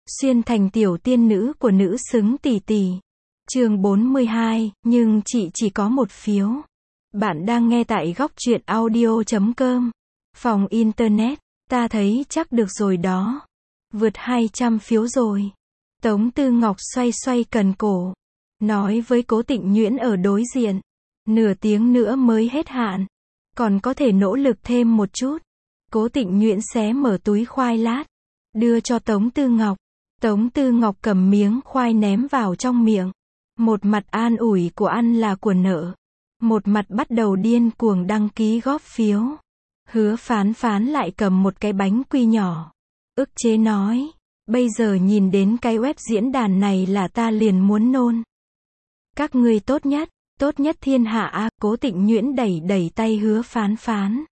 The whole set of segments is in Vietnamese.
Xuyên thành tiểu tiên nữ của nữ xứng tỷ tỷ. Chương 42, nhưng chị chỉ có một phiếu. Bạn đang nghe tại góc truyện audio.com. Phòng internet, ta thấy chắc được rồi đó. Vượt 200 phiếu rồi. Tống Tư Ngọc xoay xoay cần cổ. Nói với Cố Tịnh Nhuyễn ở đối diện. Nửa tiếng nữa mới hết hạn. Còn có thể nỗ lực thêm một chút. Cố Tịnh Nhuyễn xé mở túi khoai lát. Đưa cho Tống Tư Ngọc. Tống Tư Ngọc cầm miếng khoai ném vào trong miệng. Một mặt an ủi của ăn là của nợ. Một mặt bắt đầu điên cuồng đăng ký góp phiếu. Hứa Phán Phán lại cầm một cái bánh quy nhỏ. Ức chế nói. Bây giờ nhìn đến cái web diễn đàn này là ta liền muốn nôn. Các ngươi tốt nhất thiên hạ a. Cố Tịnh Nhuyễn đẩy đẩy tay Hứa Phán Phán.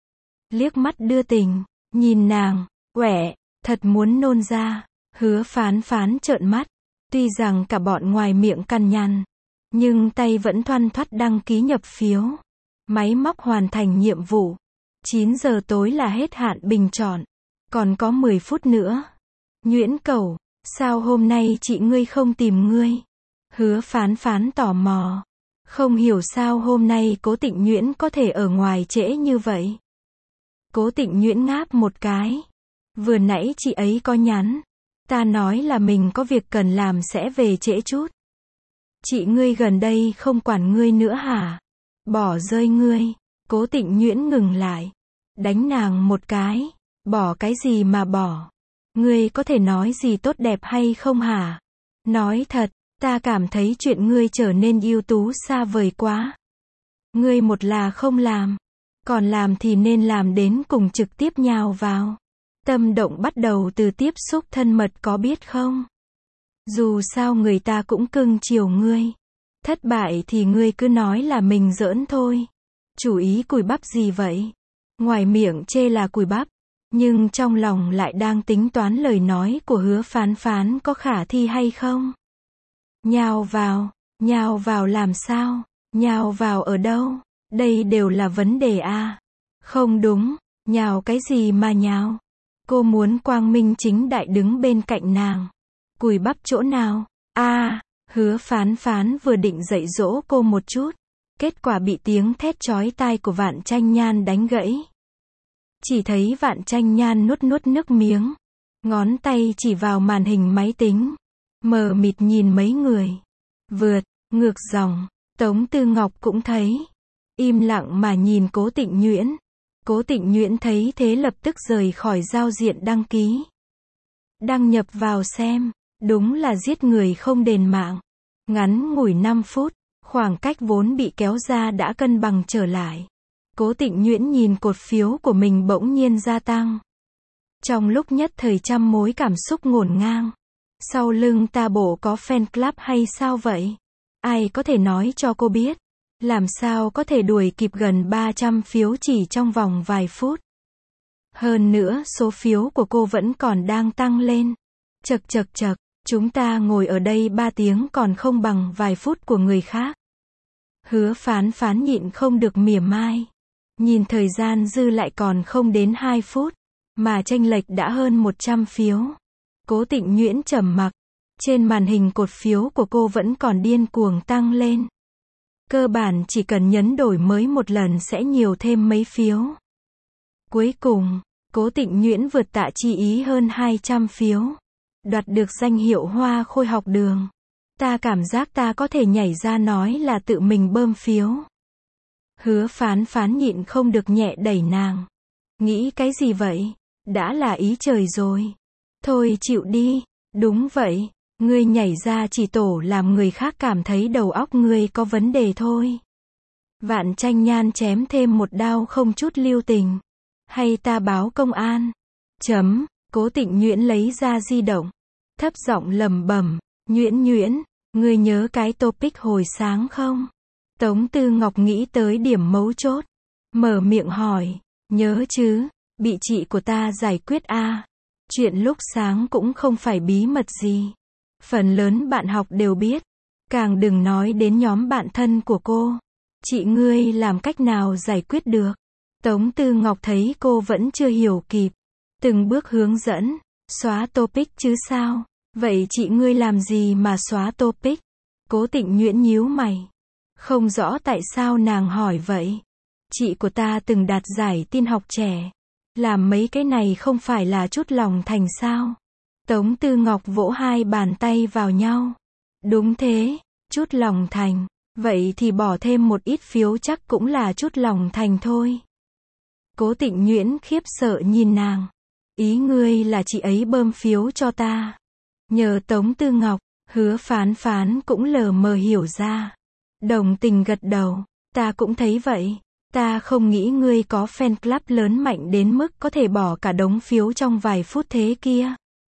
Liếc mắt đưa tình, nhìn nàng, quẻ, thật muốn nôn ra. Hứa Phán Phán trợn mắt. Tuy rằng cả bọn ngoài miệng cằn nhằn, nhưng tay vẫn thoăn thoắt đăng ký nhập phiếu. Máy móc hoàn thành nhiệm vụ. 9 giờ tối là hết hạn bình chọn. Còn có 10 phút nữa. Nhuyễn cẩu, sao hôm nay chị ngươi không tìm ngươi? Hứa Phán Phán tò mò. Không hiểu sao hôm nay Cố Tịnh Nhuyễn có thể ở ngoài trễ như vậy. Cố Tịnh Nhuyễn ngáp một cái. Vừa nãy chị ấy có nhắn. Ta nói là mình có việc cần làm sẽ về trễ chút. Chị ngươi gần đây không quản ngươi nữa hả? Bỏ rơi ngươi. Cố Tịnh Nhuyễn ngừng lại. Đánh nàng một cái. Bỏ cái gì mà bỏ? Ngươi có thể nói gì tốt đẹp hay không hả? Nói thật, ta cảm thấy chuyện ngươi trở nên ưu tú xa vời quá. Ngươi một là không làm. Còn làm thì nên làm đến cùng trực tiếp nhào vào. Tâm động bắt đầu từ tiếp xúc thân mật có biết không? Dù sao người ta cũng cưng chiều ngươi. Thất bại thì ngươi cứ nói là mình giỡn thôi. Chủ ý cùi bắp gì vậy? Ngoài miệng chê là cùi bắp, nhưng trong lòng lại đang tính toán lời nói của Hứa Phán Phán có khả thi hay không? Nhào vào làm sao? Nhào vào ở đâu? Đây đều là vấn đề a. Không đúng, nhào cái gì mà nhào? Cô muốn quang minh chính đại đứng bên cạnh nàng. Cùi bắp chỗ nào? Hứa Phán Phán vừa định dạy dỗ cô một chút. Kết quả bị tiếng thét chói tai của Vạn Tranh Nhan đánh gãy. Chỉ thấy Vạn Tranh Nhan nuốt nước miếng. Ngón tay chỉ vào màn hình máy tính. Mờ mịt nhìn mấy người. Vượt, ngược dòng. Tống Tư Ngọc cũng thấy. Im lặng mà nhìn Cố Tịnh Nhuyễn. Cố Tịnh Nhuyễn thấy thế lập tức rời khỏi giao diện đăng ký. Đăng nhập vào xem. Đúng là giết người không đền mạng. Ngắn ngủi 5 phút, khoảng cách vốn bị kéo ra đã cân bằng trở lại. Cố Tịnh Nhuyễn nhìn cột phiếu của mình bỗng nhiên gia tăng. Trong lúc nhất thời trăm mối cảm xúc ngổn ngang. Sau lưng ta bộ có fan club hay sao vậy? Ai có thể nói cho cô biết? Làm sao có thể đuổi kịp gần 300 phiếu chỉ trong vòng vài phút? Hơn nữa số phiếu của cô vẫn còn đang tăng lên. Chậc, chúng ta ngồi ở đây 3 tiếng còn không bằng vài phút của người khác. Hứa Phán Phán nhịn không được mỉa mai. Nhìn thời gian dư lại còn không đến 2 phút, mà chênh lệch đã hơn 100 phiếu. Cố Tịnh Nhuyễn trầm mặc. Trên màn hình cột phiếu của cô vẫn còn điên cuồng tăng lên. Cơ bản chỉ cần nhấn đổi mới một lần sẽ nhiều thêm mấy phiếu. Cuối cùng, Cố Tịnh Nhuyễn vượt Tạ Chi Ý hơn 200 phiếu. Đoạt được danh hiệu Hoa Khôi học đường. Ta cảm giác ta có thể nhảy ra nói là tự mình bơm phiếu. Hứa Phán Phán nhịn không được nhẹ đẩy nàng. Nghĩ cái gì vậy? Đã là ý trời rồi. Thôi chịu đi. Đúng vậy. Ngươi nhảy ra chỉ tổ làm người khác cảm thấy đầu óc ngươi có vấn đề thôi. Vạn Tranh Nhan chém thêm một đao không chút lưu tình. Hay ta báo công an? Cố Tịnh Nhuyễn lấy ra di động. Thấp giọng lẩm bẩm. Nhuyễn, ngươi nhớ cái topic hồi sáng không? Tống Tư Ngọc nghĩ tới điểm mấu chốt. Mở miệng hỏi. Nhớ chứ, bị chị của ta giải quyết a. Chuyện lúc sáng cũng không phải bí mật gì. Phần lớn bạn học đều biết. Càng đừng nói đến nhóm bạn thân của cô. Chị ngươi làm cách nào giải quyết được? Tống Tư Ngọc thấy cô vẫn chưa hiểu kịp. Từng bước hướng dẫn. Xóa topic chứ sao? Vậy chị ngươi làm gì mà xóa topic? Cố Tịnh Nhuyễn nhíu mày. Không rõ tại sao nàng hỏi vậy. Chị của ta từng đạt giải tin học trẻ. Làm mấy cái này không phải là chút lòng thành sao? Tống Tư Ngọc vỗ hai bàn tay vào nhau. Đúng thế, chút lòng thành. Vậy thì bỏ thêm một ít phiếu chắc cũng là chút lòng thành thôi. Cố Tịnh Nhuyễn khiếp sợ nhìn nàng. Ý ngươi là chị ấy bơm phiếu cho ta. Nhờ Tống Tư Ngọc, Hứa Phán Phán cũng lờ mờ hiểu ra. Đồng tình gật đầu, ta cũng thấy vậy. Ta không nghĩ ngươi có fan club lớn mạnh đến mức có thể bỏ cả đống phiếu trong vài phút thế kia.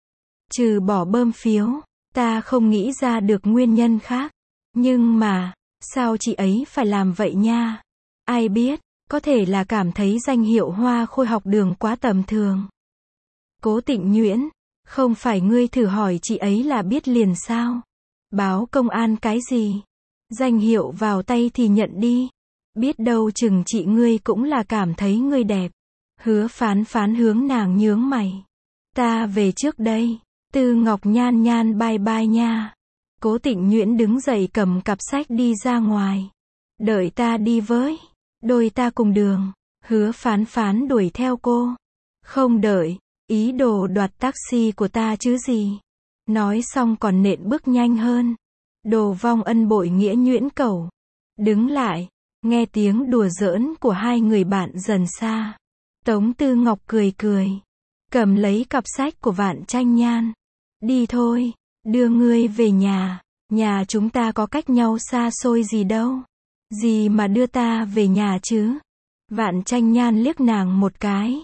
Trừ bỏ bơm phiếu, ta không nghĩ ra được nguyên nhân khác. Nhưng mà, sao chị ấy phải làm vậy nha? Ai biết, có thể là cảm thấy danh hiệu Hoa Khôi học đường quá tầm thường. Cố Tịnh Nhuyễn, không phải ngươi thử hỏi chị ấy là biết liền sao? Báo công an cái gì? Danh hiệu vào tay thì nhận đi. Biết đâu chừng chị ngươi cũng là cảm thấy ngươi đẹp. Hứa Phán Phán hướng nàng nhướng mày. Ta về trước đây. Tư Ngọc Nhan Nhan bye bye nha. Cố Tịnh Nhuyễn đứng dậy cầm cặp sách đi ra ngoài. Đợi ta đi với. Đôi ta cùng đường. Hứa Phán Phán đuổi theo cô. Không đợi. Ý đồ đoạt taxi của ta chứ gì. Nói xong còn nện bước nhanh hơn. Đồ vong ân bội nghĩa nhuyễn cẩu. Đứng lại. Nghe tiếng đùa giỡn của hai người bạn dần xa. Tống Tư Ngọc cười cười. Cầm lấy cặp sách của Vạn Tranh Nhan. Đi thôi. Đưa ngươi về nhà. Nhà chúng ta có cách nhau xa xôi gì đâu. Gì mà đưa ta về nhà chứ. Vạn Tranh Nhan liếc nàng một cái.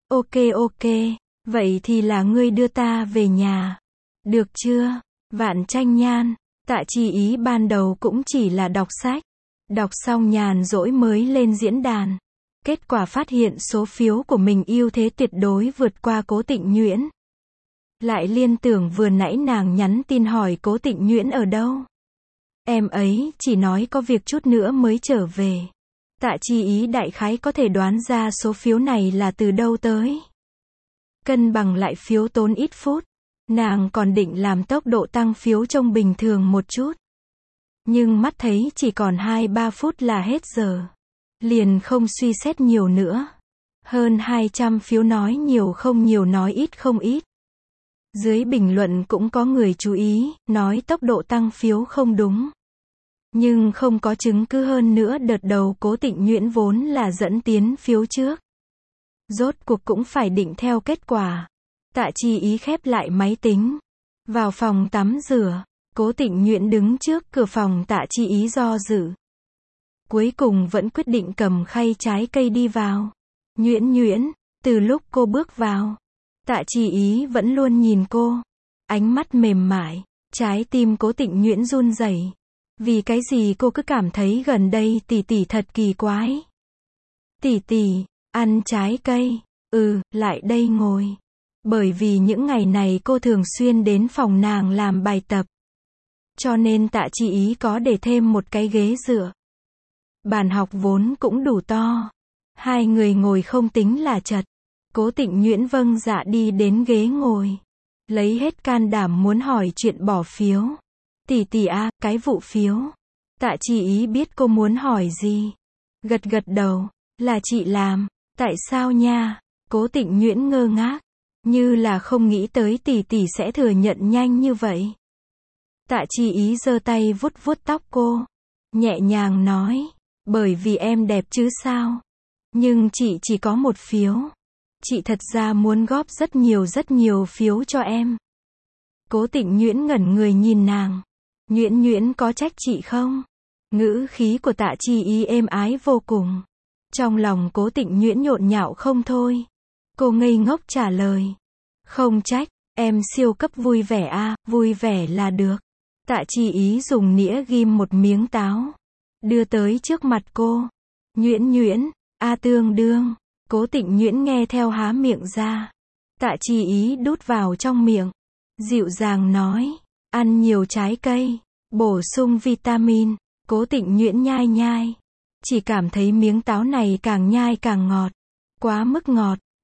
Ok. Vậy thì là ngươi đưa ta về nhà. Được chưa? Vạn Tranh Nhan. Tạ Chi Ý ban đầu cũng chỉ là đọc sách. Đọc xong nhàn rỗi mới lên diễn đàn. Kết quả phát hiện số phiếu của mình ưu thế tuyệt đối vượt qua Cố Tịnh Nhuyễn. Lại liên tưởng vừa nãy nàng nhắn tin hỏi Cố Tịnh Nhuyễn ở đâu. Em ấy chỉ nói có việc chút nữa mới trở về. Tạ Chi Ý đại khái có thể đoán ra số phiếu này là từ đâu tới. Cân bằng lại phiếu tốn ít phút. Nàng còn định làm tốc độ tăng phiếu trông bình thường một chút. Nhưng mắt thấy chỉ còn 2-3 phút là hết giờ. Liền không suy xét nhiều nữa. Hơn 200 phiếu nói nhiều không nhiều nói ít không ít. Dưới bình luận cũng có người chú ý, nói tốc độ tăng phiếu không đúng. Nhưng không có chứng cứ hơn nữa đợt đầu Cố Tịnh Nhuyễn vốn là dẫn tiến phiếu trước. Rốt cuộc cũng phải định theo kết quả. Tạ Chi Ý khép lại máy tính. Vào phòng tắm rửa. Cố Tịnh Nhuyễn đứng trước cửa phòng Tạ Chi Ý do dự. Cuối cùng vẫn quyết định cầm khay trái cây đi vào. Nhuyễn, từ lúc cô bước vào, Tạ Chi Ý vẫn luôn nhìn cô. Ánh mắt mềm mại, trái tim Cố Tịnh Nhuyễn run rẩy. Vì cái gì cô cứ cảm thấy gần đây tỷ tỷ thật kỳ quái. Tỷ, ăn trái cây. Lại đây ngồi. Bởi vì những ngày này cô thường xuyên đến phòng nàng làm bài tập. Cho nên Tạ Chi Ý có để thêm một cái ghế dựa. Bàn học vốn cũng đủ to. Hai người ngồi không tính là chật. Cố Tịnh Nhuyễn vâng dạ đi đến ghế ngồi. Lấy hết can đảm muốn hỏi chuyện bỏ phiếu. Tỷ cái vụ phiếu. Tạ Chi Ý biết cô muốn hỏi gì. Gật đầu. Là chị làm. Tại sao nha? Cố Tịnh Nhuyễn ngơ ngác. Như là không nghĩ tới tỷ sẽ thừa nhận nhanh như vậy. Tạ Chi Ý giơ tay vuốt tóc cô. Nhẹ nhàng nói. Bởi vì em đẹp chứ sao. Nhưng chị chỉ có một phiếu. Chị thật ra muốn góp rất nhiều phiếu cho em. Cố Tịnh Nhuyễn ngẩn người nhìn nàng. Nhuyễn có trách chị không? Ngữ khí của Tạ Chi Ý êm ái vô cùng. Trong lòng Cố Tịnh Nhuyễn nhộn nhạo không thôi. Cô ngây ngốc trả lời. Không trách, em siêu cấp vui vẻ vui vẻ là được. Tạ Chi Ý dùng nĩa ghim một miếng táo. Đưa tới trước mặt cô. Nhuyễn, tương đương. Cố Tịnh Nhuyễn nghe theo há miệng ra. Tạ Chi Ý đút vào trong miệng. Dịu dàng nói. Ăn nhiều trái cây. Bổ sung vitamin. Cố Tịnh Nhuyễn nhai. Chỉ cảm thấy miếng táo này càng nhai càng ngọt. Quá mức ngọt.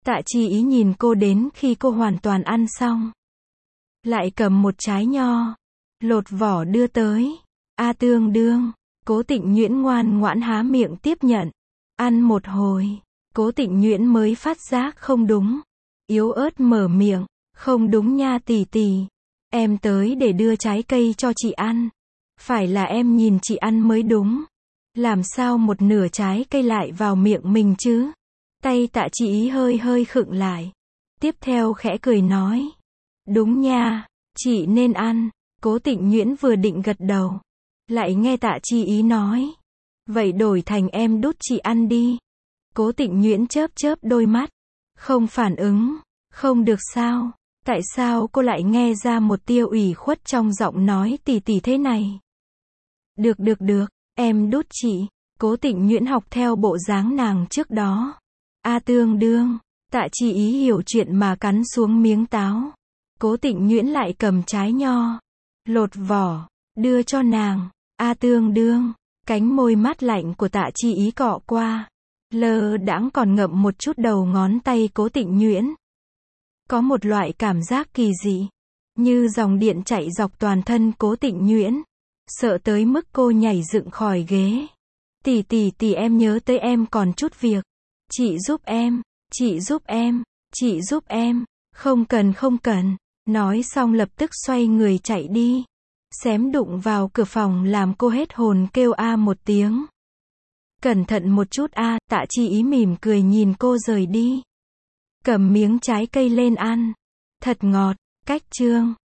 Tạ Chi Ý nhìn cô đến khi cô hoàn toàn ăn xong. Lại cầm một trái nho, lột vỏ đưa tới. A Tương Đương, Cố Tịnh Nhuyễn ngoan ngoãn há miệng tiếp nhận. Ăn một hồi, Cố Tịnh Nhuyễn mới phát giác không đúng. Yếu ớt mở miệng, không đúng nha tỷ tỷ. Em tới để đưa trái cây cho chị ăn. Phải là em nhìn chị ăn mới đúng. Làm sao một nửa trái cây lại vào miệng mình chứ? Tay Tạ Chi Ý hơi hơi khựng lại. Tiếp theo khẽ cười nói. Đúng nha, chị nên ăn. Cố Tịnh Nhuyễn vừa định gật đầu. Lại nghe Tạ Chi Ý nói. Vậy đổi thành em đút chị ăn đi. Cố Tịnh Nhuyễn chớp chớp đôi mắt. Không phản ứng. Không được sao? Tại sao cô lại nghe ra một tia ủy khuất trong giọng nói tỉ tỉ thế này? Được, em đút chị. Cố Tịnh Nhuyễn học theo bộ dáng nàng trước đó. A Tương Đương, Tạ Chi Ý hiểu chuyện mà cắn xuống miếng táo. Cố Tịnh Nhuyễn lại cầm trái nho, lột vỏ, đưa cho nàng. A Tương Đương, cánh môi mát lạnh của Tạ Chi Ý cọ qua. Lơ đãng còn ngậm một chút đầu ngón tay Cố Tịnh Nhuyễn. Có một loại cảm giác kỳ dị, như dòng điện chạy dọc toàn thân Cố Tịnh Nhuyễn. Sợ tới mức cô nhảy dựng khỏi ghế. Tỷ em nhớ tới em còn chút việc. Chị giúp em, chị giúp em. Không cần. Nói xong lập tức xoay người chạy đi. Xém đụng vào cửa phòng làm cô hết hồn kêu a một tiếng. Cẩn thận một chút a. Tạ Chi Ý mỉm cười nhìn cô rời đi. Cầm miếng trái cây lên ăn. Thật ngọt. Cách chương